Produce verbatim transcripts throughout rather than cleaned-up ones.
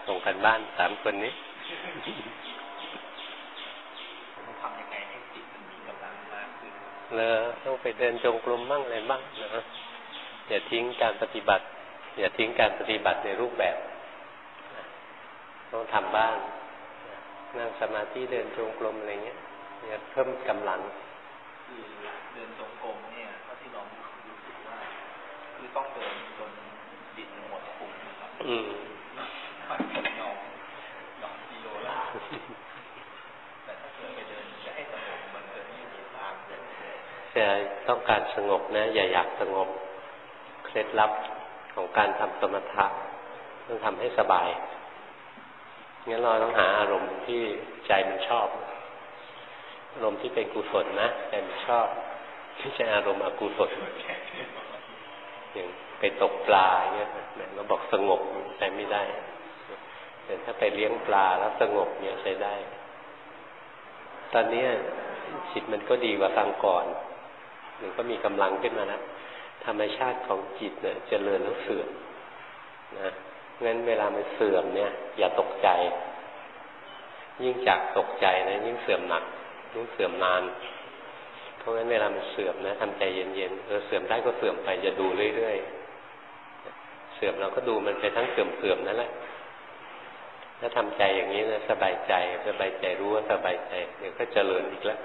ส่งกันบ้านสามคนนี้ทำยังไงให้จิตมันมีกำลังมากขึ้นเลยต้องไปเดินจงกรมบ้างอะไรบ้างนะอย่าทิ้งการปฏิบัติอย่าทิ้งการปฏิบัติในรูปแบบต้องทำบ้างนั่งสมาธิเดินจงกรมอะไรเงี้ยเนี่ยเพิ่มกำลังคือเดินจงกรมเนี่ยเท่าที่น้องรู้สึกว่าคือต้องเดินจนจิตหมดปุ่มนะครับอืมมันยอมยอมกิโลละแต่ถ้าเกิดไปเดินจะให้สงบมันจะไม่มีทางจะต้องการสงบนะอย่าอยากสงบเคล็ดลับของการทำสมถะต้องทำให้สบายงั้นเราต้องหาอารมณ์ที่ใจมันชอบอารมณ์ที่เป็นกุศลนะใจมันชอบไม่ใช่อารมณ์อกุศลอย่างไปตกปลาเงี้ยเราบอกสงบใช้ไม่ได้แต่ถ้าไปเลี้ยงปลาแล้วสงบเนี่ยใช้ได้ตอนนี้จิตมันก็ดีกว่าครั้งก่อนมันก็มีกำลังขึ้นมาแล้วธรรมชาติของจิตเนี่ยเจริญแล้วเสื่อมนะงั้นเวลามันเสื่อมเนี่ยอย่าตกใจยิ่งจากตกใจนะยิ่งเสื่อมหนักยิ่งเสื่อมนานเพราะงั้นเวลามันเสื่อมนะทำใจเย็นๆเออเสื่อมได้ก็เสื่อมไปอย่าดูเรื่อยๆเสื่อมเราก็ดูมันไปทั้งเสื่อมๆนั่นแหละถ้าทำใจอย่างนี้นะสบายใจสบายใจรู้ว่าสบายใจเดี๋ยวก็เจริญอีกแล้ว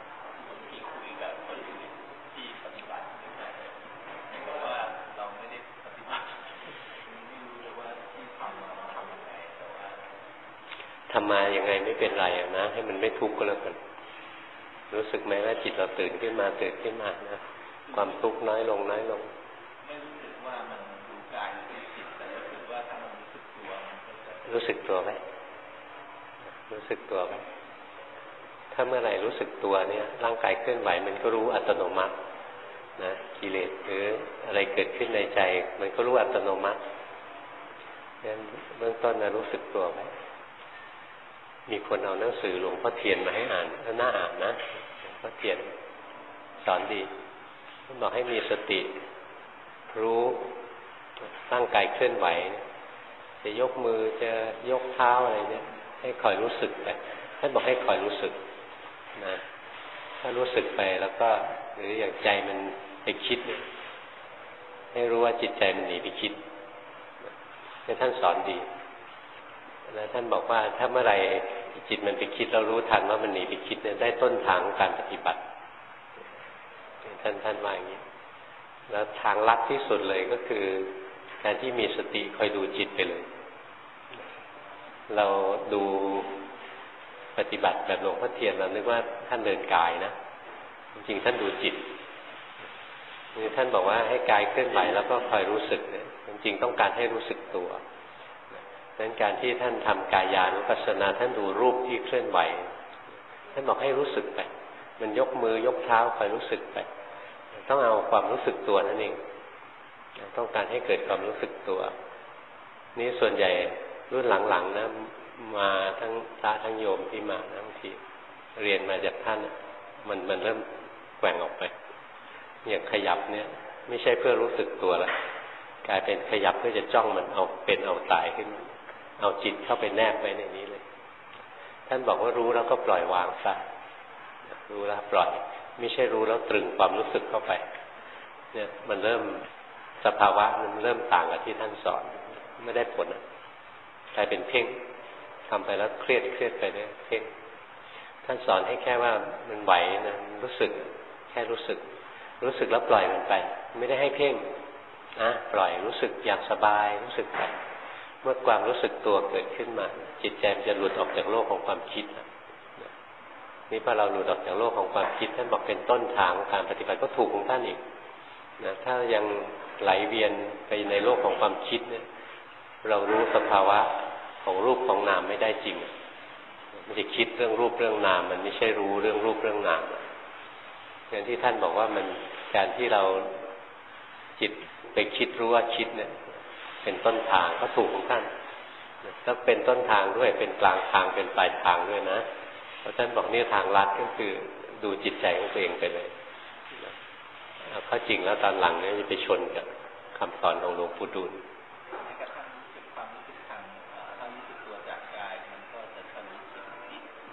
ทำมายังไงไม่เป็นไรนะให้มันไม่ทุกข์ก็แล้วกันรู้สึกไหมว่าจิตเราตื่นขึ้นมาตื่นขึ้นมานะความทุกข์น้อยลงน้อยลงไม่รู้สึกว่ามันดูกายดูจิตแต่รู้สึกว่าถ้ามันรู้สึกตัวมันก็จะรู้สึกตัวไหมรู้สึกตัวไหมถ้าเมื่อไหร่รู้สึกตัวเนี่ยร่างกายเคลื่อนไหวมันก็รู้อัตโนมัตินะกิเลสหรืออะไรเกิดขึ้นในใจมันก็รู้อัตโนมัติงั้นเบื้องต้นนะรู้สึกตัวไหมมีคนเอาหนังสือหลวงพ่อเทียนมาให้อ่านแล้วน่าอ่านนะหลวงพ่อเทียนสอนดีท่านบอกให้มีสติรู้ร่างกายเคลื่อนไหวจะยกมือจะยกเท้าอะไรเนี่ยให้คอยรู้สึกไปท่านบอกให้คอยรู้สึกนะถ้ารู้สึกไปแล้วก็หรืออย่างใจมันไปคิดเนี่ยให้รู้ว่าจิตใจมันหนีไปคิดให้ท่านสอนดีแล้วท่านบอกว่าถ้าเมื่อไรจิตมันไปคิดเรารู้ทันว่ามันหนีไปคิดเนี่ยได้ต้นทางของการปฏิบัติท่านท่านว่าอย่างนี้แล้วทางลัดที่สุดเลยก็คือการที่มีสติคอยดูจิตไปเลยเราดูปฏิบัติแบบหลวงพ่อเทียนเรานึกว่าท่านเดินกายนะจริงๆท่านดูจิตนี่ท่านบอกว่าให้กายเคลื่อนไหวแล้วก็คอยรู้สึกเนี่ยจริงๆต้องการให้รู้สึกตัวดังนั้นการที่ท่านทำกายานุปัสสนาท่านดูรูปที่เคลื่อนไหวท่านบอกให้รู้สึกไปมันยกมือยกเท้าคอยรู้สึกไปต้องเอาความรู้สึกตัวนั่นเองต้องการให้เกิดความรู้สึกตัวนี่ส่วนใหญ่รุ่นหลังๆนะมาทั้งพระทั้งโยมที่มาบางทีเรียนมาจากท่านมันมันเริ่มแกว่งออกไปอย่างขยับเนี่ยไม่ใช่เพื่อรู้สึกตัวละกลายเป็นขยับเพื่อจะจ้องมันเอาเป็นเอาตายขึ้นเอาจิตเข้าไปแนบไว้ในนี้เลยท่านบอกว่ารู้แล้วก็ปล่อยวางซะรู้แล้วปล่อยไม่ใช่รู้แล้วตรึงความรู้สึกเข้าไปเนี่ยมันเริ่มสภาวะมันเริ่มต่างกับที่ท่านสอนไม่ได้ผลกลายเป็นเพ่งทำไปแล้วเครียดเครียดไปเนี่ยเพ่งท่านสอนให้แค่ว่ามันไหวนะรู้สึกแค่รู้สึกรู้สึกแล้วปล่อยมันไปไม่ได้ให้เพ่งนะปล่อยรู้สึกอย่างสบายรู้สึกไปเมื่อความรู้สึกตัวเกิดขึ้นมาจิตใจมันจะหลุดออกจากโลกของความคิดนะนี่พอเราหลุดออกจากโลกของความคิดท่านบอกเป็นต้นทางการปฏิบัติก็ถูกของท่านอีกนะถ้ายังไหลเวียนไปในโลกของความคิดเนี่ยเรารู้สภาวะของรูปของนามไม่ได้จริงมันจะคิดเรื่องรูปเรื่องนามมันไม่ใช่รู้เรื่องรูปเรื่องนามอย่างที่ท่านบอกว่ามันการที่เราจิตไปคิดรู้ว่าคิดเนี่ยเป็นต้นทางก็ถูกของท่านแล้วเป็นต้นทางด้วยเป็นกลางทางเป็นปลายทางด้วยนะเพราะท่านบอกนี่ทางลัดก็คือดูจิตใจของตัวเองไปเลยเอาเข้าจริงแล้วตอนหลังเนี่ยจะไปชนกับคำสอนของหลวงปู่ดูล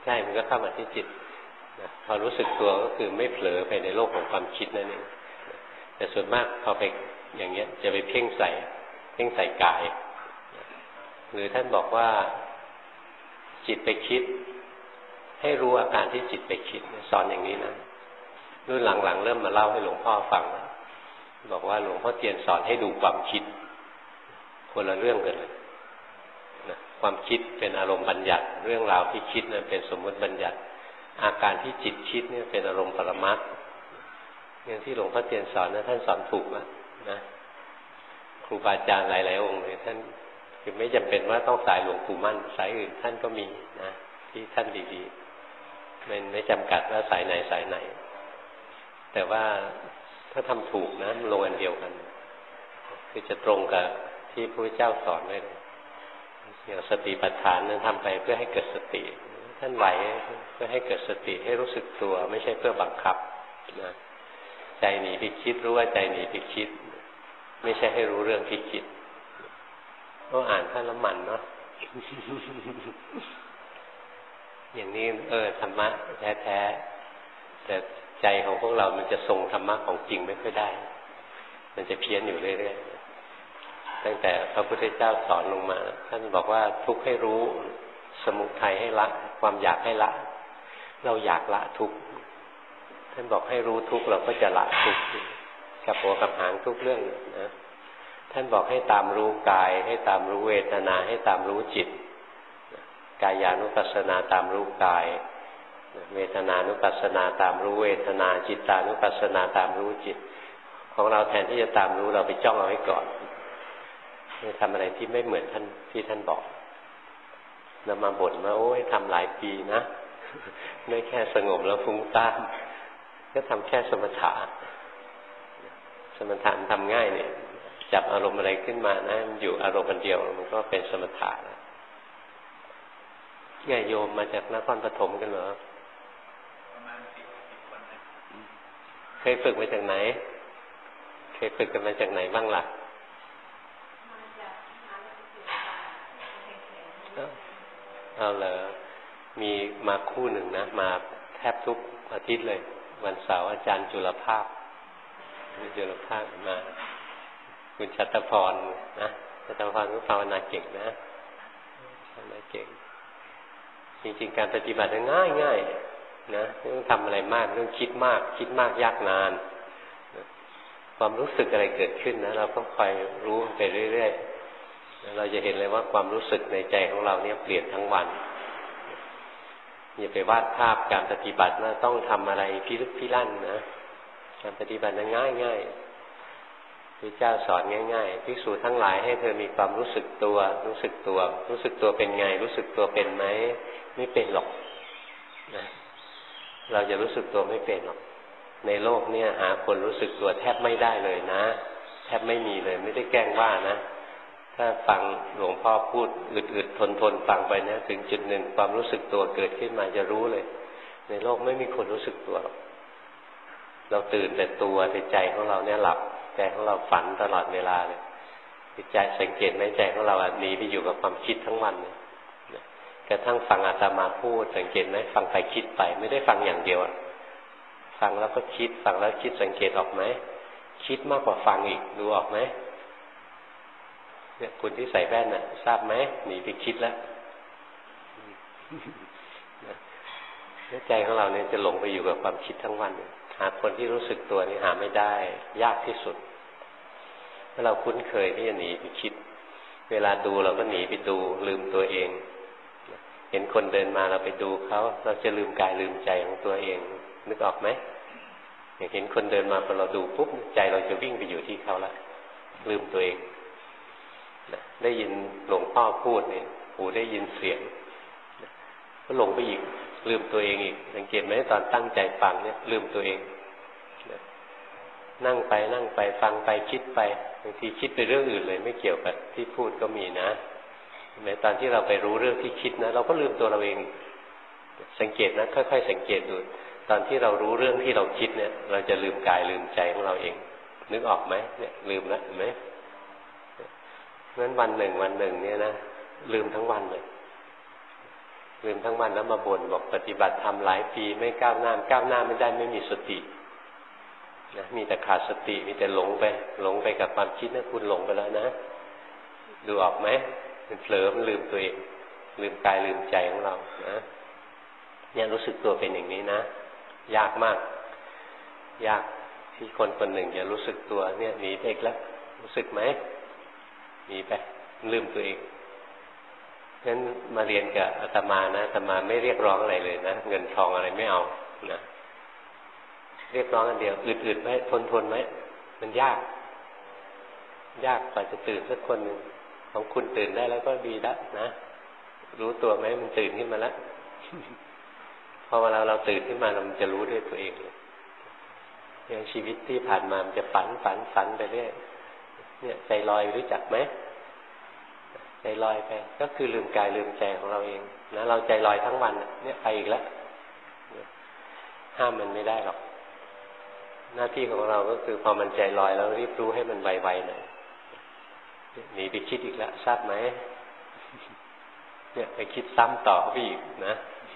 ช่มันก็เข้ามาที่จิตนะพอรู้สึกตัวก็คือไม่เผลอไปในโลกของความคิดนั่นเองแต่ส่วนมากพอไปอย่างเงี้ยจะไปเพ่งใส่เพ่งใส่กายหรือท่านบอกว่าจิตไปคิดให้รู้อาการที่จิตไปคิดสอนอย่างนี้นะรุ่นหลังๆเริ่มมาเล่าให้หลวงพ่อฟังนะบอกว่าหลวงพ่อเทียนสอนให้ดูความคิดคนละเรื่องกันเลยนะความคิดเป็นอารมณ์บัญญัติเรื่องราวที่คิดนั้นเป็นสมมติบัญญัติอาการที่จิตคิดเนี่ยเป็นอารมณ์ปรมัตถ์อย่างที่หลวงพ่อเทียนสอนนะท่านสอนถูกนะนะครูบาอาจารย์หลายๆองค์เลยท่านคือไม่จำเป็นว่าต้องสายหลวงปู่มั่นสายอื่นท่านก็มีนะที่ท่านดีๆไม่ไม่จำกัดว่าสายไหนสายไหนแต่ว่าถ้าทำถูกนะลงอันเดียวกันคือจะตรงกับที่พระพุทธเจ้าสอนไว้เลยอย่างสติปัฏฐานนั้นทำไปเพื่อให้เกิดสติท่านไหวเพื่อให้เกิดสติให้รู้สึกตัวไม่ใช่เพื่อบังคับนะใจหนีไปคิดรู้ว่าใจหนีไปคิดไม่ใช่ให้รู้เรื่องที่คิดก็อ่านท่านละมันเนาะ อย่างนี้เออธรรมะแท้ๆแต่ใจของพวกเรามันจะทรงธรรมะของจริงไม่ค่อยได้มันจะเพี้ยนอยู่เรื่อยๆตั้งแต่พระพุทธเจ้าสอนลงมาท่านบอกว่าทุกข์ให้รู้สมุทัยให้ละความอยากให้ละเราอยากละทุกข์ท่านบอกให้รู้ทุกข์เราก็จะละทุกข์กับหัวกับหางทุกเรื่องนะท่านบอกให้ตามรู้กายให้ตามรู้เวทนาให้ตามรู้จิตกายานุปัสสนาตามรู้กายเวทนานุปัสสนาตามรู้เวทนาจิตตานุปัสสนาตามรู้จิตของเราแทนที่จะตามรู้เราไปจ้องเอาไว้ก่อนไม่ทำอะไรที่ไม่เหมือนท่านที่ท่านบอกนำมาบ่นว่าโอ้ยทำหลายปีนะไม่แค่สงบแล้วฟุ้งซ่านก็ทำแค่สมถะสมถะทำง่ายเนี่ยจับอารมณ์อะไรขึ้นมานะอยู่อารมณ์เดียวมันก็เป็นสมถะแล้วไงโยมมาจากนครปฐมกันเหรอประมาณสิบคนนะเคยฝึกมาจากไหนเคยฝึกกันมาจากไหนบ้างล่ะเอาเลยมีมาคู่หนึ่งนะมาแทบทุกอาทิตย์เลยวันเสาร์อาจารย์จุลภาพจุลภาพมาคุณชัตพรนะชัตพรก็ภาวนาเก่งนะภาวนาเก่งจริงๆการปฏิบัติง่ายง่ายนะไม่ต้องทำอะไรมากไม่ต้องคิดมากคิดมากยากนานความรู้สึกอะไรเกิดขึ้นนะเราก็คอยรู้ไปเรื่อยๆเราจะเห็นเลยว่าความรู้สึกในใจของเราเนี่ยเปลี่ยนทั้งวันอย่าไปวาดภาพการปฏิบัติว่าต้องทำอะไรพิลึกพิลั่นนะการปฏิบัติง่ายง่ายพระเจ้าสอนง่ายๆภิกษุทั้งหลายให้เธอมีความรู้สึกตัวรู้สึกตัวรู้สึกตัวเป็นไงรู้สึกตัวเป็นไหมไม่เป็นหรอกนะเราจะรู้สึกตัวไม่เป็นหรอกในโลกเนี่ยหาคนรู้สึกตัวแทบไม่ได้เลยนะแทบไม่มีเลยไม่ได้แกล้งว่านะถ้าฟังหลวงพ่อพูดอึดๆทนๆฟังไปนะถึงจุดหนึ่งความรู้สึกตัวเกิดขึ้นมาจะรู้เลยในโลกไม่มีคนรู้สึกตัวหรอกเราตื่นแต่ตัวแต่ใจของเราเนี่ยหลับใจของเราฝันตลอดเวลาเลยใจสังเกตไหมใจของเราหนีไปอยู่กับความคิดทั้งวันเลยกระทั่งฟังอาตมาพูดสังเกตไหมฟังไปคิดไปไม่ได้ฟังอย่างเดียวฟังแล้วก็คิดฟังแล้วคิดสังเกตออกไหมคิดมากกว่าฟังอีกดูออกไหมเนี่ยคุณที่ใส่แว่นน่ะทราบไหมหนีไปคิดแล้วใจของเราเนี่ยจะหลงไปอยู่กับความคิดทั้งวันหาคนที่รู้สึกตัวนี่หาไม่ได้ยากที่สุดถ้าเราคุ้นเคยที่จะหนีไปคิดเวลาดูเราก็หนีไปดูลืมตัวเองเห็นคนเดินมาเราไปดูเขาเราจะลืมกายลืมใจของตัวเองนึกออกไหมอย่างเห็นคนเดินมาพอเราดูปุ๊บใจเราจะวิ่งไปอยู่ที่เขาละลืมตัวเองได้ยินหลวงพ่อพูดเนี่ยหูได้ยินเสียงก็หลงไปอีกลืมตัวเองอีกสังเกตไหมตอนตั้งใจฟังเนี่ยลืมตัวเองนั่งไปนั่งไปฟังไปคิดไปบางทีคิดไปเรื่องอื่นเลยไม่เกี่ยวกับที่พูดก็มีนะแม้ตอนที่เราไปรู้เรื่องที่คิดนะเราก็ลืมตัวเราเองสังเกตนะค่อยๆสังเกตดูตอนที่เรารู้เรื่องที่เราคิดเนี่ยเราจะลืมกายลืมใจของเราเองนึกออกไหมเนี่ยลืมแล้วเห็นไหมเพราะฉะนั้นวันหนึ่งวันหนึ่งเนี่ยนะลืมทั้งวันเลยลืมทั้งวันแล้วมาบ่นบอกปฏิบัติทำหลายปีไม่ก้าวหน้าก้าวหน้าไม่ได้ไม่มีสตินะมีแต่ขาดสติมีแต่หลงไปหลงไปกับความคิดนะคุณหลงไปแล้วนะดูออกไหมมันเผลอมันลืมตัวเองลืมกายลืมใจของเรานะเนี่ยรู้สึกตัวเป็นอย่างนี้นะยากมากยากที่คนคนหนึ่งจะรู้สึกตัวเนี่ยหนีไปอีกแล้วรู้สึกไหมหนีไปลืมตัวเองงั้นมาเรียนกับอาตมานะอาตมาไม่เรียกร้องอะไรเลยนะเงินทองอะไรไม่เอานะเรียกร้องอันเดียวอึดๆไว้ทนๆไว้มันยากยากกว่าจะตื่นสักคนหนึ่งของคุณตื่นได้แล้วก็ดีแล้วนะรู้ตัวไหมมันตื่นขึ้นมาแล้ว พอเวลาเราตื่นขึ้นมาเราจะรู้ด้วยตัวเองเลยอย่างชีวิตที่ผ่านมามันจะฝันฝันฝันไปเรื่อยเนี่ยใจลอยรู้จักไหมใจลอยไปก็คือลืมกายลืมใจของเราเองนะเราใจลอยทั้งวันเนี่ยไปอีกแล้วห้ามมันไม่ได้หรอกหน้าที่ของเราก็คือพอมันใจลอยแล้วรีบรู้ให้มันไวๆหน่อยหนีไปคิดอีกแล้วทราบไหมเนี่ยไปคิดซ้ำต่อไปอีกนะ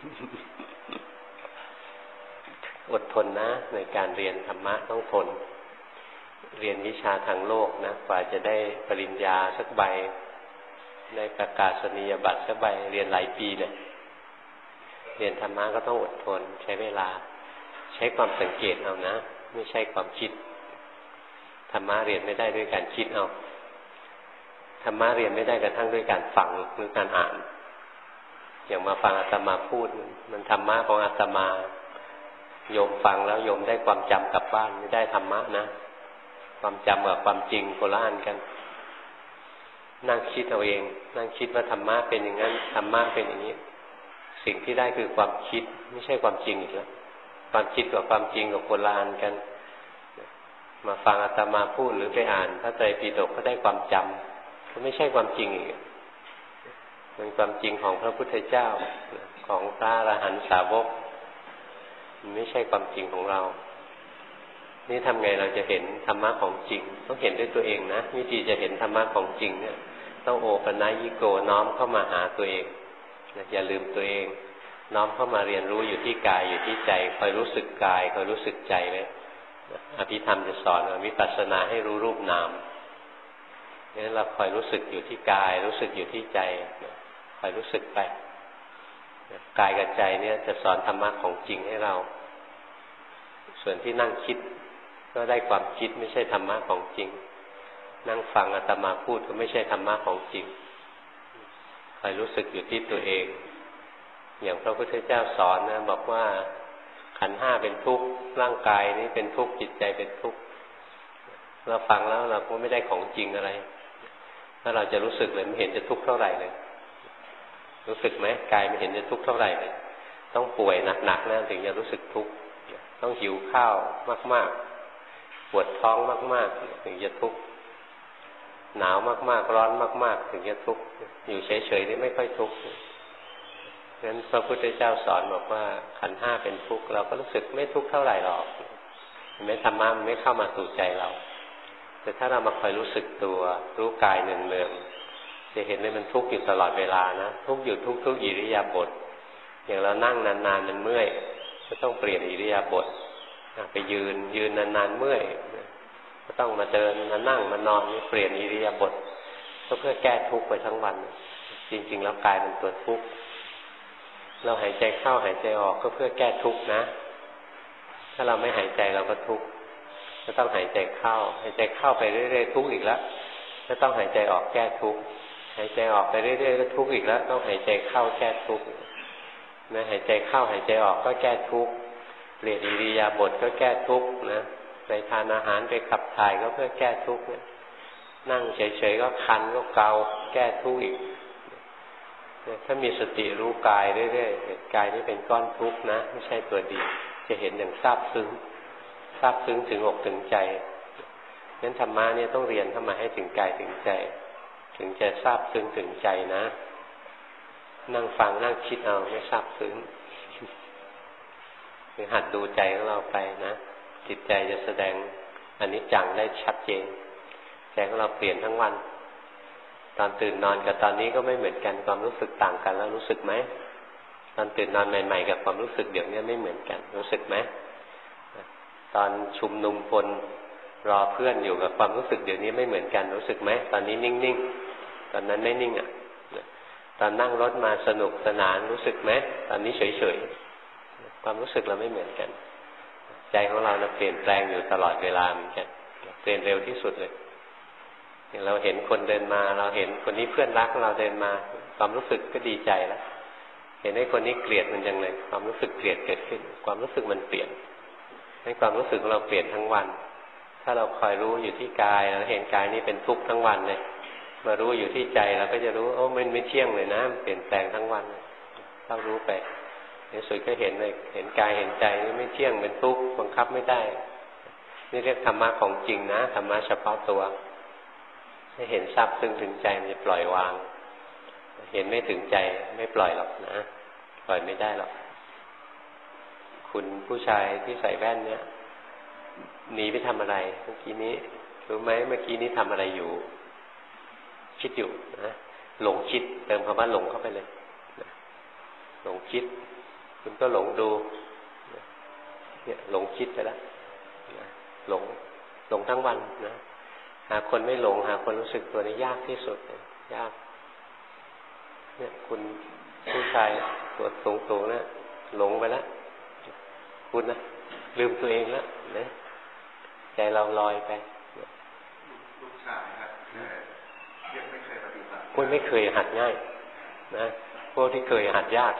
อดทนนะในการเรียนธรรมะต้องทนเรียนวิชาทางโลกนะกว่าจะได้ปริญญาสักใบได้ประกาศนียบัตรสักใบเรียนหลายปีเนี่ยเรียนธรรมะก็ต้องอดทนใช้เวลาใช้ความสังเกตเอานะไม่ใช่ความคิดธรรมะเรียนไม่ได้ด้วยการคิดเอาธรรมะเรียนไม่ได้กระทั่งด้วยการฟังหรือการอ่านอย่างมาฟังอาตมาพูดมันธรรมะของอาตมาโยมฟังแล้วโยมได้ความจำกลับบ้านไม่ได้ธรรมะนะความจำกับความจริงโคละอันกันนั่งคิดเอาเองนั่งคิดว่าธรรมะเป็นอย่างนั้นธรรมะเป็นอย่างนี้สิ่งที่ได้คือความคิดไม่ใช่ความจริงอีกแล้วความคิดกับความจริงกับโคละอันกันมาฟังอาตมาพูดหรือไปอ่านพระไตรปิฎกก็ได้ความจำก็ไม่ใช่ความจริงอีกเป็นความจริงของพระพุทธเจ้าของพระอรหันตสาวกมันไม่ใช่ความจริงของเรานี่ทำไงเราจะเห็นธรรมะของจริงต้องเห็นด้วยตัวเองนะวิธีจะเห็นธรรมะของจริงเนี่ยต้องโอปนัญิโกน้อมเข้ามาหาตัวเองอย่าลืมตัวเองน้อมเข้ามาเรียนรู้อยู่ที่กายอยู่ที่ใจคอยรู้สึกกายคอยรู้สึกใจไว้อภิธรรมจะสอนวิปัสสนาให้รู้รูปนามงั้นเราคอยรู้สึกอยู่ที่กายรู้สึกอยู่ที่ใจคอยรู้สึกไปกายกับใจเนี่ยจะสอนธรรมะของจริงให้เราส่วนที่นั่งคิดก็ได้ความคิดไม่ใช่ธรรมะของจริงนั่งฟังอาตมาพูดก็ไม่ใช่ธรรมะของจริงคอยรู้สึกอยู่ที่ตัวเองอย่างพระพุทธเจ้าสอนนะบอกว่าขันธ์ห้าเป็นทุกข์ร่างกายนี้เป็นทุกข์จิตใจเป็นทุกข์เราฟังแล้วเราก็ไม่ได้ของจริงอะไรถ้าเราจะรู้สึกเลยไม่เห็นจะทุกข์เท่าไหร่เลยรู้สึกไหมกายไม่เห็นจะทุกข์เท่าไหร่เลยต้องป่วยหนักๆนะถึงจะรู้สึกทุกข์ต้องหิวข้าวมากๆปวดท้องมากๆถึงจะทุกข์หนาวมากๆร้อนมากๆถึงจะทุกข์อยู่เฉยๆนี่ไม่ค่อยทุกข์งั้นพระพุทธเจ้าสอนบอกว่าขันธ์ห้าเป็นทุกข์เราก็รู้สึกไม่ทุกข์เท่าไหร่หรอกไม่ธรรมะมันไม่เข้ามาสู่ใจเราแต่ถ้าเรามาคอยรู้สึกตัวรู้กายเนืองๆจะเห็นเลยมันทุกข์อยู่ตลอดเวลานะทุกข์อยู่ทุกๆอิริยาบถอย่างเรานั่งนานๆมันเมื่อยก็ต้องเปลี่ยนอิริยาบถไปยืนยืนนานๆเมื่อยก็ต้องมาเดินมานั่งมานอนเปลี่ยนอิริยาบถก็เพื่อแก้ทุกข์ไปทั้งวันจริงๆแล้วกายเป็นตัวทุกข์เราหายใจเข้าหายใจออกก็เพื่อแก้ทุกข์นะถ้าเราไม่หายใจเราก็ทุกข์ก็ต้องหายใจเข้าหายใจเข้าไปเรื่อยๆทุกข์อีกแล้วก็ต้องหายใจออกแก้ทุกข์หายใจออกไปเรื่อยๆก็ทุกข์อีกแล้วต้องหายใจเข้าแก้ทุกข์นะหายใจเข้าหายใจออกก็แก้ทุกข์เปลี่ยนอิริยาบถก็แก้ทุกข์นะไปทานอาหารไปขับถ่ายก็เพื่อแก้ทุกข์เนี่ยนั่งเฉยๆก็คันก็เกาแก้ทุกข์อีกถ้ามีสติรู้กายเรื่อยๆเห็นกายนี่เป็นก้อนทุกข์นะไม่ใช่ตัวดีจะเห็นอย่างซาบซึ้งซาบซึ้งถึงอกถึงใจงั้นธรรมะเนี่ยต้องเรียนเข้ามาให้ถึงกายถึงใจถึงจะซาบซึ้งถึงใจนะนั่งฟังนั่งคิดเอาไม่ซาบซึ้งหัดดูใจของเราไปนะจิตใจจะแสดงอนิจจังได้ชัดเจนใจของเราเปลี่ยนทั้งวันตอนตื่นนอนกับตอนนี้ก็ไม่เหมือนกันความรู้สึกต่างกันแล้วรู้สึกไหมตอนตื่นนอนใหม่ๆกับความรู้สึกเดี๋ยวนี้ไม่เหมือนกันรู้สึกไหมตอนชุมนุมคนรอเพื่อนอยู่กับความรู้สึกเดี๋ยวนี้ไม่เหมือนกันรู้สึกไหมตอนนี้นิ่งๆตอนนั้นไม่นิ่งอ่ะตอนนั่งรถมาสนุกสนานรู้สึกไหมตอนนี้เฉยๆความรู้สึกเราไม่เหมือนกันใจของเราเปลี่ยนแปลงอยู่ตลอดเวลาเหมือนกันเปลี่ยนเร็วที่สุดเลยอย่างเราเห็นคนเดินมาเราเห็นคนนี้เพื่อนรักของเราเดินมาความรู้สึกก็ดีใจแล้วเห็นไอ้คนนี้เกลียดมันจังเลยความรู้สึกเกลียดเกิดขึ้นความรู้สึกมันเปลี่ยนให้ความรู้สึกของเราเปลี่ยนทั้งวันถ้าเราคอยรู้อยู่ที่กายเราเห็นกายนี้เป็นทุกข์ทั้งวันเลยมารู้อยู่ที่ใจเราก็จะรู้โอ้มันไม่เที่ยงเลยนะเปลี่ยนแปลงทั้งวันเรารู้ไปในสุดก็เห็นเลยเห็นกายเห็นใจนี่ไม่เที่ยงเป็นทุกข์บังคับไม่ได้นี่เรียกธรรมะของจริงนะธรรมะเฉพาะตัวให้เห็นทราบซึ้งถึงใจมันจะปล่อยวางเห็นไม่ถึงใจไม่ปล่อยหรอกนะปล่อยไม่ได้หรอกคุณผู้ชายที่ใส่แว่นเนี่ยหนีไปทำอะไรเมื่อกี้นี้รู้ไหมเมื่อกี้นี้ทำอะไรอยู่คิดอยู่นะหลงคิดเติมคำว่าหลงเข้าไปเลยนะหลงคิดคุณก็หลงดูเนี่ยหลงคิดไปแล้วนะหลงหลงทั้งวันนะหาคนไม่หลงหาคนรู้สึกตัวนี้ยากที่สุดยากเนี่ยคุณผู้ชายตัวสูงๆนะหลงไปแล้วคุณนะลืมตัวเองแล้วนะใจเราลอยไปลูกชายครับยังไม่เคยปฏิบัติคุณไม่เคยหัดง่ายนะพวกที่เคยหัดยาก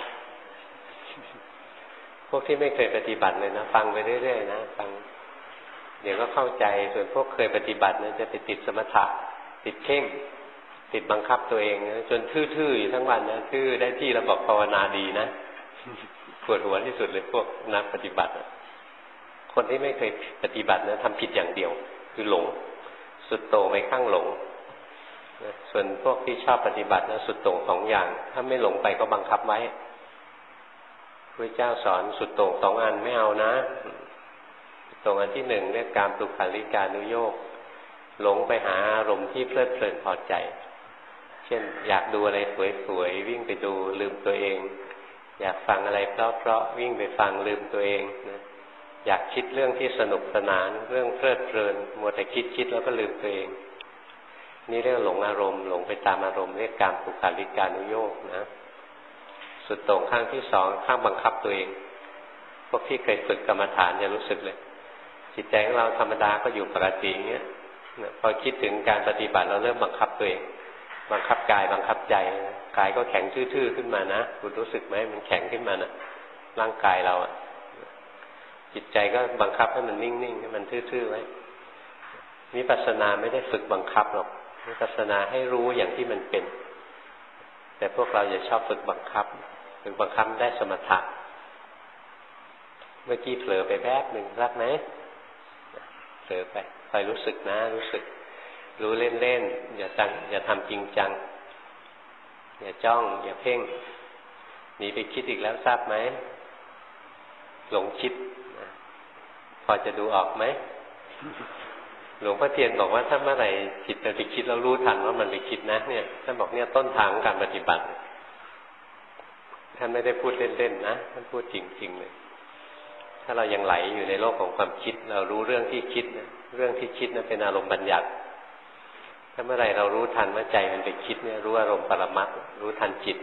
พวกที่ไม่เคยปฏิบัติเลยนะฟังไปเรื่อยๆนะฟังเดี๋ยวก็เข้าใจส่วนพวกเคยปฏิบัตินะจะไปติดสมถะติดเพ่งติดบังคับตัวเองนะจนทื่อๆอยู่ทั้งวันนะทื่อได้ที่เราบอกภาวนาดีนะปวดหัวที่สุดเลยพวกนักปฏิบัติคนที่ไม่เคยปฏิบัตินะทำผิดอย่างเดียวคือหลงสุดโต่งไปข้างหลงส่วนพวกที่ชอบปฏิบัตินะสุดโต่งสองอย่างถ้าไม่หลงไปก็บังคับไว้พระเจ้าสอนสุดโต่งสองอันไม่เอานะสุดโต่งอันที่หนึ่งเรียกกามตุขันลิกานุโยคหลงไปหาอารมณ์ที่เพลิดเพลินพอใจเช่นอยากดูอะไรสวยๆวิ่งไปดูลืมตัวเองอยากฟังอะไรเพราะๆวิ่งไปฟังลืมตัวเองนะอยากคิดเรื่องที่สนุกสนานเรื่องเพลิดเพลินมัวแต่คิดคิดแล้วก็ลืมตัวเองนี่เรียกหลงอารมณ์หลงไปตามอารมณ์เรียกกามตุขันลิกานุโยคนะสุดโต่งข้างที่สองข้างบังคับตัวเองพวกที่เคยฝึกกรรมฐานจะรู้สึกเลยจิตใจของเราธรรมดาก็อยู่ปกติอย่างเงี้ยพอคิดถึงการปฏิบัติเราเริ่มบังคับตัวเองบังคับกายบังคับใจกายก็แข็งทื่อๆขึ้นมานะคุณรู้สึกไหมมันแข็งขึ้นมานะร่างกายเราจิตใจก็บังคับให้มันนิ่งๆให้มันทื่อๆไว้วิปัสสนาไม่ได้ฝึกบังคับหรอกวิปัสสนาให้รู้อย่างที่มันเป็นแต่พวกเราอย่าชอบฝึกบังคับฝึกบังคับได้สมถะเมื่อกี้เผลอไปแป๊บหนึ่งรับไหมเผลอไปคอยรู้สึกนะรู้สึกรู้เล่นๆอย่าตั้งอย่าทำจริงจังอย่าจ้องอย่าเพ่งหนีไปคิดอีกแล้วทราบไหมหลงคิดพอจะดูออกไหมหลวงพ่อเทียนบอกว่าถ้าเมื่อไหร่จิตมันไปคิดเรารู้ทันว่ามันไปคิดนะเนี่ยท่านบอกเนี่ยต้นทางของการปฏิบัติท่านไม่ได้พูดเล่นๆนะท่านพูดจริงๆเลยถ้าเรายังไหลอยู่ในโลกของความคิดเรารู้เรื่องที่คิดเรื่องที่คิดนั้นเป็นอารมณ์บัญญัติถ้าเมื่อไหร่เรารู้ทันว่าใจมันไปคิดเนี่ยรู้อารมณ์ปรมัตถ์รู้ทันจิต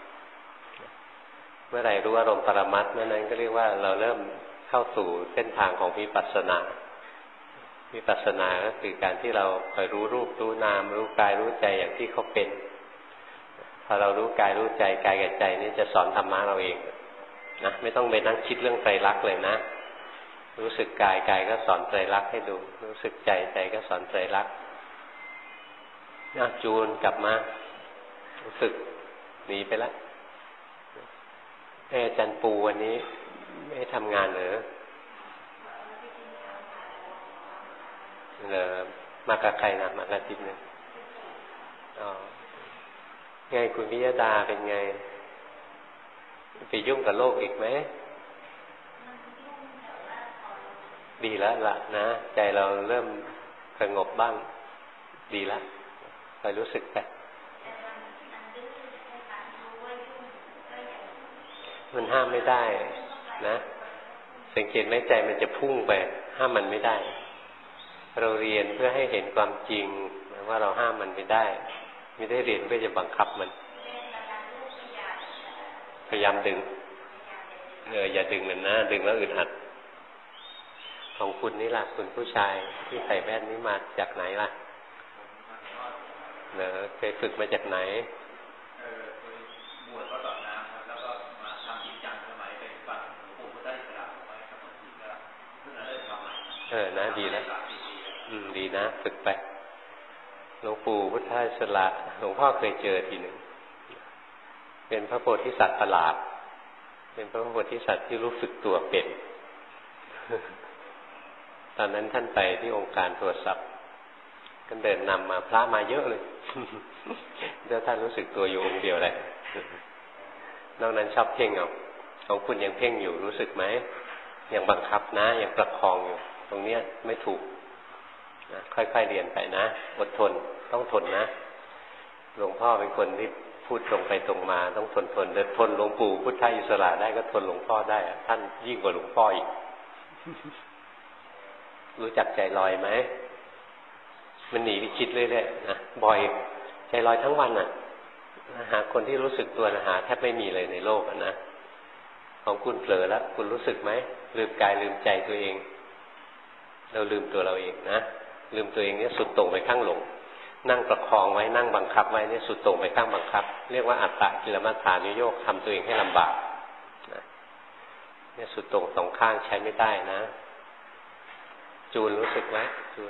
เมื่อไหร่รู้อารมณ์ปรมัตถ์เมื่อนั้นก็เรียกว่าเราเริ่มเข้าสู่เส้นทางของวิปัสสนาวิปัสสนาก็คือการที่เราคอยรู้รูปรู้นามรู้กายรู้ใจอย่างที่เขาเป็นพอเรารู้กายรู้ใจกายกับใจนี่จะสอนธรรมะเราเองนะไม่ต้องไปนั่งคิดเรื่องไตรลักษณ์เลยนะรู้สึกกายกายก็สอนไตรลักษณ์ให้ดูรู้สึกใจใจก็สอนไตรลักษณ์นะจูนกลับมารู้สึกหนีไปแล้วอาจารย์ปูวันนี้ไม่ทำงานเหรอเหรอมากับใครนะมากับทิพย์เนี่ยอ๋อไงคุณพิยดาเป็นไงไปยุ่งกับโลกอีกไหมดีแล้วล่ะนะใจเราเริ่มสงบบ้างดีแล้วคอยรู้สึกไปมันห้ามไม่ได้นะสังเกตไหมใจมันจะพุ่งไปห้ามมันไม่ได้เราเรียนเพื่อให้เห็นความจริงว่าเราห้ามมันไม่ได้ไม่ได้เรียนเพื่อจะบังคับมันพยายามดึงเอออย่าดึงมันนะดึงแล้วอึดอัดของคุณนี่ล่ะคุณผู้ชายที่ใส่แว่นนี้มาจากไหนล่ะเนอะเคยฝึกมาจากไหนเออเคยบวชก็ต่อน้ำแล้วก็มาทำจริงจังสมัยเป็นฝั่งหลวงปู่พุทธอิสระไว้ครับผมที่ก็เพิ่งเริ่มทำใหม่เออนะดีนะอืมดีนะฝึกไปหลวงปู่พุทธอิสระหลวงพ่อเคยเจอทีหนึ่งเป็นพระโพธิสัตว์ประหลาดเป็นพระโพธิสัตว์ที่รู้สึกตัวเป็นตอนนั้นท่านไปที่องค์การโทรศัพท์ก็เดินนำมาพระมาเยอะเลยเดี๋ยวท่านรู้สึกตัวอยู่องค์เดียวแหละนอกนั้นชอบเพ่งเอาของคุณยังเพ่งอยู่รู้สึกไหมยังบังคับนะยังประคองอยู่ตรงเนี้ยไม่ถูกนะค่อยๆเรียนไปนะอดทนต้องทนนะหลวงพ่อเป็นคนที่พูดตรงไปตรงมาต้องทนทนเดินทนหลวงปู่พุทธอิสระได้ก็ทนหลวงพ่อได้ท่านยิ่งกว่าหลวงพ่ออีกรู้จักใจลอยไหมมันหนีไปคิดเรื่อยๆนะบ่อยใจลอยทั้งวันอ่ะหาคนที่รู้สึกตัวนะหาแทบไม่มีเลยในโลกอ่ะนะของคุณเผลอแล้วคุณรู้สึกไหมลืมกายลืมใจตัวเองเราลืมตัวเราเองนะลืมตัวเองเนี่ยสุดโต่งไปข้างหลงนั่งประคองไว้นั่งบังคับไว้เนี่ยสุดโต่งไปข้างบังคับเรียกว่าอัตตกิลมัฏฐานุโยคทำตัวเองให้ลำบากนะเนี่ยสุดโต่งสองข้างใช้ไม่ได้นะจูนรู้สึกไหมจูน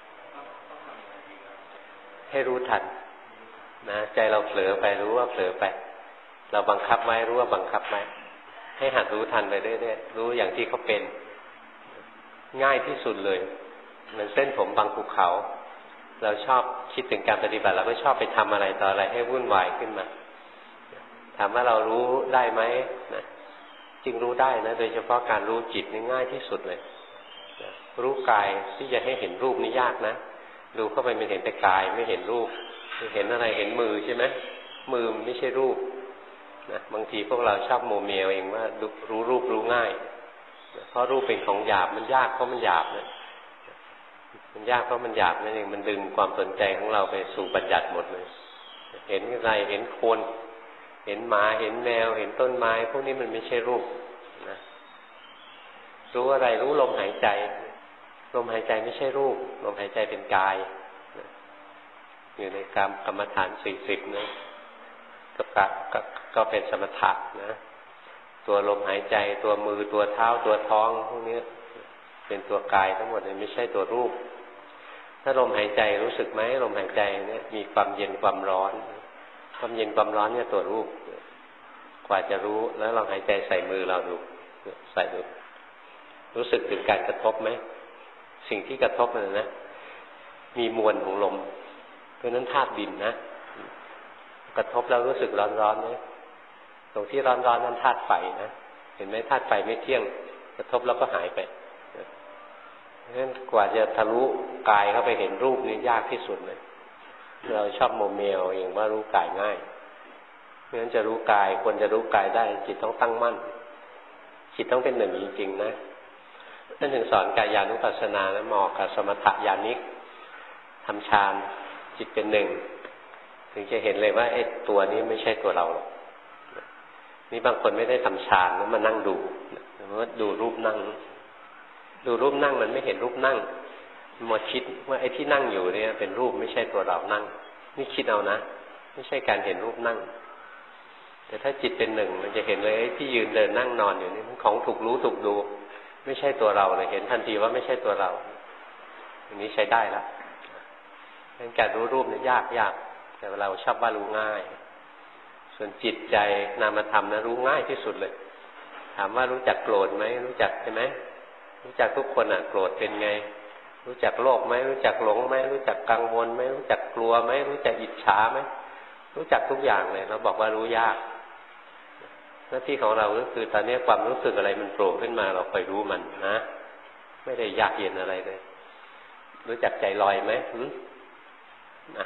ให้รู้ทันนะใจเราเผลอไปรู้ว่าเผลอไปเราบังคับไว้รู้ว่าบังคับไว้ให้หัดรู้ทันไปเรื่อยๆรู้อย่างที่เขาเป็นง่ายที่สุดเลยเหมือนเส้นผมบางภูเขาเราชอบคิดถึงการปฏิบัติเราก็ชอบไปทำอะไรต่ออะไรให้วุ่นวายขึ้นมาถามว่าเรารู้ได้ไหมนะจริงรู้ได้นะโดยเฉพาะการรู้จิตนี่ง่ายที่สุดเลยรู้กายที่จะให้เห็นรูปนี่ยากนะดูเข้าไปมันเห็นแต่กายไม่เห็นรูปเห็นอะไรเห็นมือใช่ไหมมือไม่ใช่รูปนะบางทีพวกเราชอบโมเมลเองว่ารู้รูปรู้ง่ายเพราะรูปเป็นของหยาบมันยากเพราะมันหยาบนะมันยากเพราะมันหยาบนั่นเองมันดึงความสนใจของเราไปสู่บัญญัติหมดเลยเห็นอะไรเห็นคนเห็นหมาเห็นแมวเห็นต้นไม้พวกนี้มันไม่ใช่รูปนะรู้อะไรรู้ลมหายใจลมหายใจไม่ใช่รูปลมหายใจเป็นกายอยู่ในกรรมกรรมฐานสี่สิบนะก็กะก็เป็นสมถะนะตัวลมหายใจตัวมือตัวเท้าตัวท้องพวกนี้เป็นตัวกายทั้งหมดเลยไม่ใช่ตัวรูปถ้าลมหายใจรู้สึกไหมลมหายใจเนี่ยมีความเย็นความร้อนความเย็นความร้อนเนี่ยตัวรูปกว่าจะรู้แล้วลองหายใจใส่มือเราดูใส่ดูรู้สึกถึงการกระทบไหมสิ่งที่กระทบมันนะมีมวลของลมเพราะนั้นธาตุดินนะกระทบแล้วรู้สึกร้อนๆไหมตรงที่ร้อนๆนั้นธาตุไฟนะเห็นไหมธาตุไฟไม่เที่ยงกระทบแล้วก็หายไปเพราะฉะนั้นกว่าจะทะลุกายเข้าไปเห็นรูปนี่ยากที่สุดเลยเราชอบโมเมลเองว่ารู้กายง่ายเพราะฉะนั้นจะรู้กายควรจะรู้กายได้จิตต้องตั้งมั่นจิตต้องเป็นหนึ่งจริงๆนะนั่นถึงสอนกายานุปัสสนานะเหมาะกับสมถะญาณิกทำฌานจิตเป็นหนึ่งถึงจะเห็นเลยว่าไอ้ตัวนี้ไม่ใช่ตัวเราหรอกนี่บางคนไม่ได้ทำฌานแล้วมานั่งดูว่าดูรูปนั่งดูรูปนั่งมันไม่เห็นรูปนั่งมาคิดว่าไอ้ที่นั่งอยู่เนี่ยเป็นรูปไม่ใช่ตัวเรานั่งนี่คิดเอานะไม่ใช่การเห็นรูปนั่งแต่ถ้าจิตเป็นหนึ่งมันจะเห็นเลยไอ้ที่ยืนเดินนั่งนอนอยู่นี่มันของถูกรู้ถูกดูไม่ใช่ตัวเราเลยเห็นทันทีว่าไม่ใช่ตัวเราอันนี้ใช้ได้แล้วการรู้รูปเนี่ยยากยากแต่เราชอบว่ารู้ง่ายส่วนจิตใจนามธรรมนะรู้ง่ายที่สุดเลยถามว่ารู้จักโกรธไหมรู้จักใช่ไหมรู้จักทุกคนอ่ะโกรธเป็นไงรู้จักโลภไหมรู้จักหลงไหมรู้จักกังวลไหมรู้จักกลัวไหมรู้จักอิจฉาไหมรู้จักทุกอย่างเลยเราบอกว่ารู้ยากหน้าที่ของเราก็คือตอนนี้ความรู้สึกอะไรมันโผล่ขึ้นมาเราคอยรู้มันนะไม่ได้ยากเย็นอะไรเลยรู้จักใจลอยไหมนะ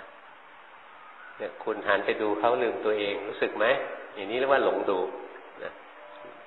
เนี่ยคุณหันไปดูเขาลืมตัวเองรู้สึกไหมอย่างนี้เรียกว่าหลงดูนะ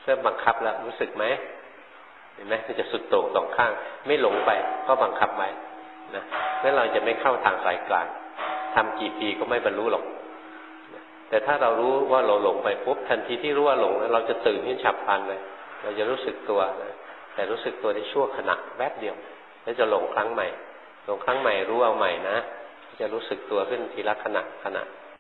เริ่มบังคับแล้วรู้สึกไหมเห็นไหมมันจะสุดโต่งสองข้างไม่หลงไปก็บังคับไว้นะเมื่อเราจะไม่เข้าทางสายกลางทำกี่ปีก็ไม่บรรลุหรอกแต่ถ้าเรารู้ว่าเราหลงไปปุ๊บทันทีที่รู้ว่าหลงเราจะตื่นขึ้นฉับพลันเลยเราจะรู้สึกตัวนะแต่รู้สึกตัวในชั่วขณะแวบเดียวแล้วจะหลงครั้งใหม่หลงครั้งใหม่รู้เอาใหม่นะจะรู้สึกตัวขึ้นทีละขณะขณะ